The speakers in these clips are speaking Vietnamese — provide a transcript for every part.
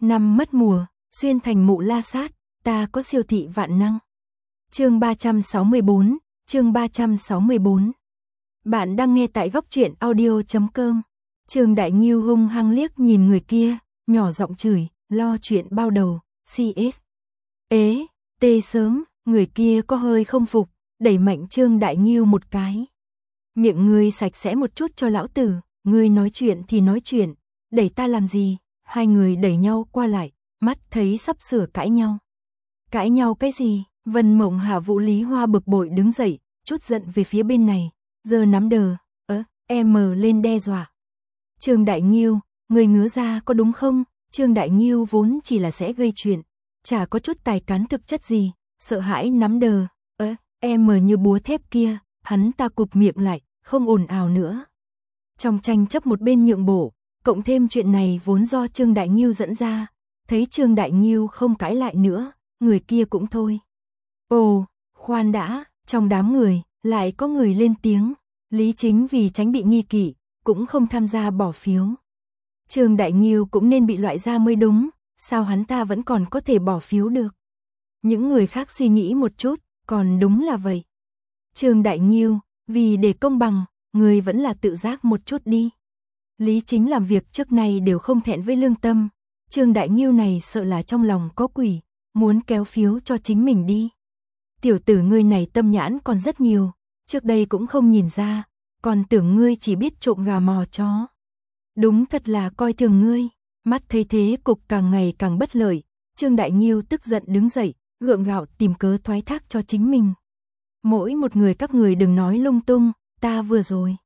Năm mất mùa, xuyên thành mụ la sát, ta có siêu thị vạn năng. Chương 364, chương 364. Bạn đang nghe tại góc truyện audio.com. Trương Đại Nghiêu hung hăng liếc nhìn người kia, nhỏ giọng chửi, lo chuyện bao đầu, CS. Ế, tê sớm, người kia có hơi không phục, đẩy mạnh Trương Đại Nghiêu một cái. Miệng ngươi sạch sẽ một chút cho lão tử, ngươi nói chuyện thì nói chuyện, đẩy ta làm gì? Hai người đẩy nhau qua lại, mắt thấy sắp sửa cãi nhau. Cãi nhau cái gì? Vân Mộng Hà Vũ Lý Hoa bực bội đứng dậy, chút giận về phía bên này, giờ nắm đờ, em lên đe dọa. Trương Đại Nghiêu, người ngứa ra có đúng không? Trương Đại Nghiêu vốn chỉ là sẽ gây chuyện, chả có chút tài cán thực chất gì, sợ hãi nắm đờ, em như búa thép kia, hắn ta cụp miệng lại, không ồn ào nữa. Trong tranh chấp một bên nhượng bộ, cộng thêm chuyện này vốn do Trương Đại Nghiêu dẫn ra, thấy Trương Đại Nghiêu không cãi lại nữa, người kia cũng thôi. Ồ, khoan đã, trong đám người, lại có người lên tiếng, Lý Chính vì tránh bị nghi kỵ, cũng không tham gia bỏ phiếu. Trương Đại Nghiêu cũng nên bị loại ra mới đúng, sao hắn ta vẫn còn có thể bỏ phiếu được. Những người khác suy nghĩ một chút, còn đúng là vậy. Trương Đại Nghiêu, vì để công bằng, người vẫn là tự giác một chút đi. Lý Chính làm việc trước nay đều không thẹn với lương tâm, Trương Đại Nghiêu này sợ là trong lòng có quỷ, muốn kéo phiếu cho chính mình đi. Tiểu tử ngươi này tâm nhãn còn rất nhiều, trước đây cũng không nhìn ra, còn tưởng ngươi chỉ biết trộm gà mò chó. Đúng thật là coi thường ngươi, mắt thấy thế cục càng ngày càng bất lợi, Trương Đại Nghiêu tức giận đứng dậy, gượng gạo tìm cớ thoái thác cho chính mình. Mỗi một người các người đừng nói lung tung, ta vừa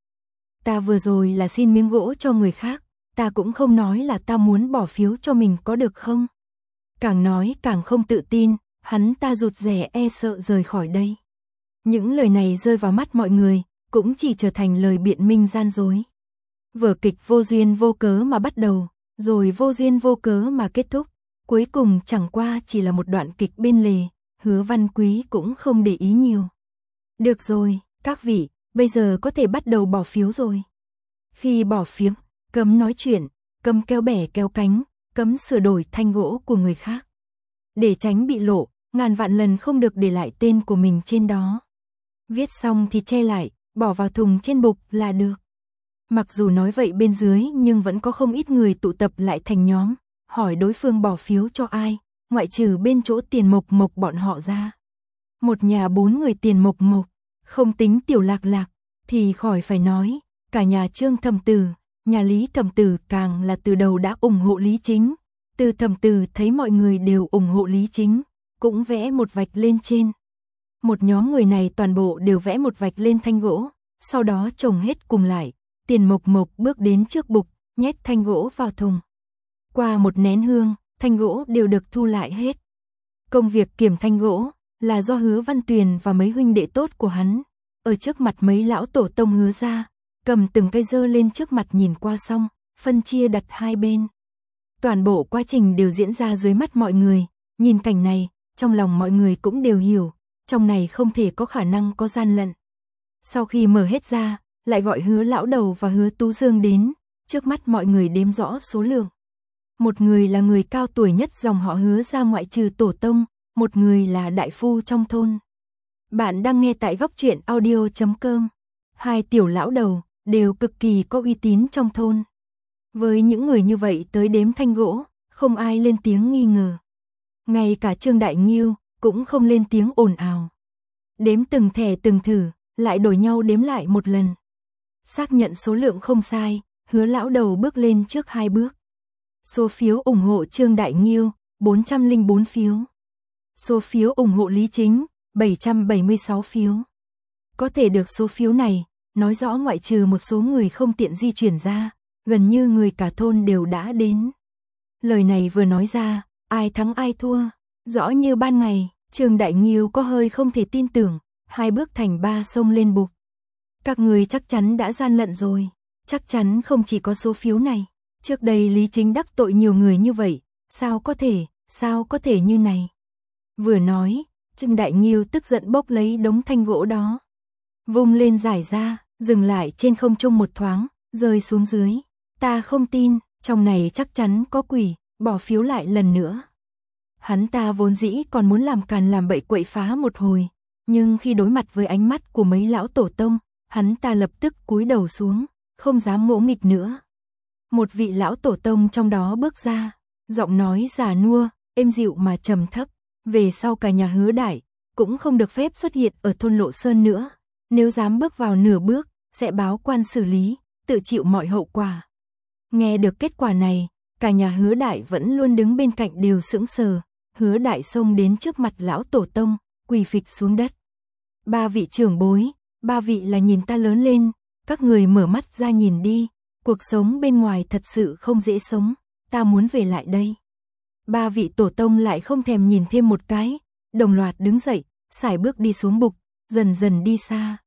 rồi là xin miếng gỗ cho người khác, ta cũng không nói là ta muốn bỏ phiếu cho mình có được không? Càng nói càng không tự tin, hắn ta rụt rè e sợ rời khỏi đây. Những lời này rơi vào mắt mọi người, cũng chỉ trở thành lời biện minh gian dối. Vở kịch vô duyên vô cớ mà bắt đầu, rồi vô duyên vô cớ mà kết thúc, cuối cùng chẳng qua chỉ là một đoạn kịch bên lề, Hứa Văn Quý cũng không để ý nhiều. Được rồi, các vị, bây giờ có thể bắt đầu bỏ phiếu rồi. Khi bỏ phiếu, cấm nói chuyện, cấm kéo bè kéo cánh, cấm sửa đổi thanh gỗ của người khác. Để tránh bị lộ, ngàn vạn lần không được để lại tên của mình trên đó. Viết xong thì che lại, bỏ vào thùng trên bục là được. Mặc dù nói vậy bên dưới nhưng vẫn có không ít người tụ tập lại thành nhóm, hỏi đối phương bỏ phiếu cho ai, ngoại trừ bên chỗ Tiền Mộc Mộc bọn họ ra. Một nhà 4 người Tiền Mộc Mộc, không tính Tiểu Lạc Lạc, thì khỏi phải nói, cả nhà Trương Thẩm Tử, nhà Lý Thẩm Tử càng là từ đầu đã ủng hộ Lý Chính. Từ Thẩm Tử thấy mọi người đều ủng hộ Lý Chính, cũng vẽ một vạch lên trên. Một nhóm người này toàn bộ đều vẽ một vạch lên thanh gỗ, sau đó chồng hết cùng lại, Tiền Mộc Mộc bước đến trước bục, nhét thanh gỗ vào thùng. Qua một nén hương, thanh gỗ đều được thu lại hết. Công việc kiểm thanh gỗ là do Hứa Văn Tuyền và mấy huynh đệ tốt của hắn, ở trước mặt mấy lão tổ tông Hứa ra, cầm từng cây dơ lên trước mặt nhìn qua xong, phân chia đặt hai bên. Toàn bộ quá trình đều diễn ra dưới mắt mọi người, nhìn cảnh này, trong lòng mọi người cũng đều hiểu, trong này không thể có khả năng có gian lận. Sau khi mở hết ra, lại gọi Hứa Lão Đầu và Hứa Tú Dương đến, trước mắt mọi người đếm rõ số lượng. Một người là người cao tuổi nhất dòng họ Hứa ra ngoại trừ tổ tông, một người là đại phu trong thôn. Bạn đang nghe tại góc truyện audio.com. Hai tiểu lão đầu đều cực kỳ có uy tín trong thôn. Với những người như vậy tới đếm thanh gỗ, không ai lên tiếng nghi ngờ. Ngay cả Trương Đại Nghiêu cũng không lên tiếng ồn ào. Đếm từng thẻ từng thử, lại đổi nhau đếm lại một lần. Xác nhận số lượng không sai, Hứa Lão Đầu bước lên trước 2 bước. Số phiếu ủng hộ Trương Đại Nghiêu, 404 phiếu. Số phiếu ủng hộ Lý Chính, 776 phiếu. Có thể được số phiếu này, nói rõ ngoại trừ một số người không tiện di chuyển ra, gần như người cả thôn đều đã đến. Lời này vừa nói ra, ai thắng ai thua, rõ như ban ngày, Trương Đại Nghiêu có hơi không thể tin tưởng, 2 bước thành 3 xông lên bục. Các người chắc chắn đã gian lận rồi, chắc chắn không chỉ có số phiếu này. Trước đây Lý Chính đắc tội nhiều người như vậy, sao có thể như này. Vừa nói, Trương Đại Nghiêu tức giận bốc lấy đống thanh gỗ đó. Vung lên giải ra, dừng lại trên không trung một thoáng, rơi xuống dưới. Ta không tin, trong này chắc chắn có quỷ, bỏ phiếu lại lần nữa. Hắn ta vốn dĩ còn muốn làm càn làm bậy quậy phá một hồi, nhưng khi đối mặt với ánh mắt của mấy lão tổ tông, hắn ta lập tức cúi đầu xuống, không dám ngỗ nghịch nữa. Một vị lão tổ tông trong đó bước ra, giọng nói già nua, êm dịu mà trầm thấp, về sau cả nhà Hứa Đại cũng không được phép xuất hiện ở thôn Lộ Sơn nữa, nếu dám bước vào nửa bước, sẽ báo quan xử lý, tự chịu mọi hậu quả. Nghe được kết quả này, cả nhà Hứa Đại vẫn luôn đứng bên cạnh đều sững sờ. Hứa Đại xông đến trước mặt lão tổ tông, quỳ phịch xuống đất. Ba vị trưởng bối, ba vị là nhìn ta lớn lên, các người mở mắt ra nhìn đi, cuộc sống bên ngoài thật sự không dễ sống, ta muốn về lại đây. Ba vị tổ tông lại không thèm nhìn thêm một cái, đồng loạt đứng dậy, sải bước đi xuống bục, dần dần đi xa.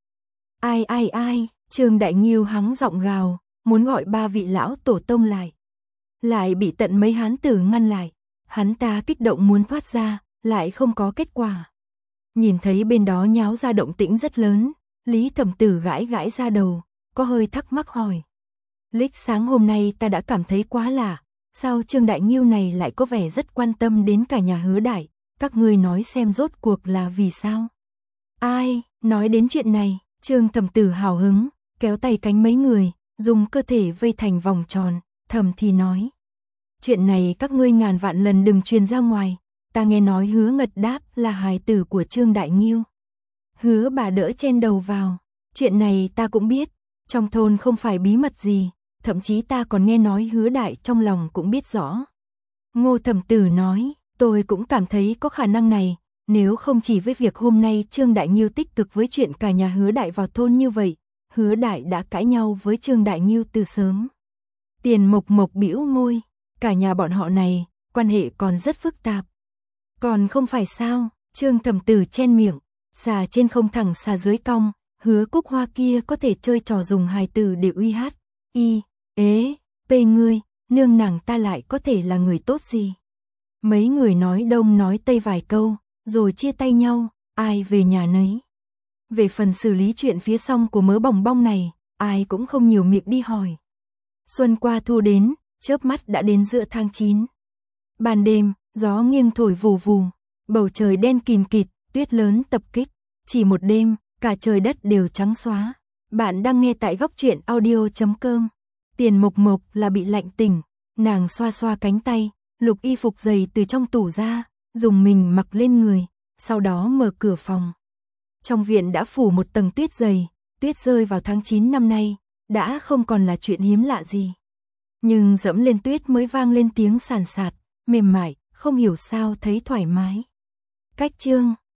Ai, Trương Đại Nghiêu hắng giọng gào, muốn gọi ba vị lão tổ tông lại. Lại bị tận mấy hán tử ngăn lại. Hắn ta kích động muốn thoát ra, lại không có kết quả. Nhìn thấy bên đó nháo ra động tĩnh rất lớn, Lý Thẩm Tử gãi gãi ra đầu, có hơi thắc mắc hỏi. Lích sáng hôm nay ta đã cảm thấy quá lạ, sao Trương Đại Nghiêu này lại có vẻ rất quan tâm đến cả nhà Hứa Đại, các ngươi nói xem rốt cuộc là vì sao? Ai, nói đến chuyện này, Trương Thẩm Tử hào hứng, kéo tay cánh mấy người, dùng cơ thể vây thành vòng tròn, thầm thì nói. Chuyện này các ngươi ngàn vạn lần đừng truyền ra ngoài, ta nghe nói Hứa Ngật đáp là hài tử của Trương Đại Nghiêu. Hứa bà đỡ chen đầu vào, chuyện này ta cũng biết, trong thôn không phải bí mật gì, thậm chí ta còn nghe nói Hứa Đại trong lòng cũng biết rõ. Ngô Thẩm Tử nói, tôi cũng cảm thấy có khả năng này, nếu không chỉ với việc hôm nay Trương Đại Nghiêu tích cực với chuyện cả nhà Hứa Đại vào thôn như vậy, Hứa Đại đã cãi nhau với Trương Đại Nghiêu từ sớm. Tiền Mộc Mộc bĩu môi. Cả nhà bọn họ này, quan hệ còn rất phức tạp. Còn không phải sao, Trương Thẩm Tử chen miệng, xà trên không thẳng xà dưới cong, Hứa Cúc Hoa kia có thể chơi trò dùng hài tử để uy hát. Pê ngươi, nương nàng ta lại có thể là người tốt gì. Mấy người nói đông nói tây vài câu, rồi chia tay nhau, ai về nhà nấy. Về phần xử lý chuyện phía xong của mớ bòng bong này, ai cũng không nhiều miệng đi hỏi. Xuân qua thu đến, chớp mắt đã đến giữa tháng 9. Ban đêm, gió nghiêng thổi vù vù, bầu trời đen kìm kịt, tuyết lớn tập kích. Chỉ một đêm, cả trời đất đều trắng xóa. Bạn đang nghe tại góc truyện audio.com. Tiền Mộc Mộc là bị lạnh tỉnh, nàng xoa xoa cánh tay, lục y phục dày từ trong tủ ra, dùng mình mặc lên người, sau đó mở cửa phòng. Trong viện đã phủ một tầng tuyết dày, tuyết rơi vào tháng 9 năm nay, đã không còn là chuyện hiếm lạ gì. Nhưng dẫm lên tuyết mới vang lên tiếng sàn sạt, mềm mại, không hiểu sao thấy thoải mái. Cách chương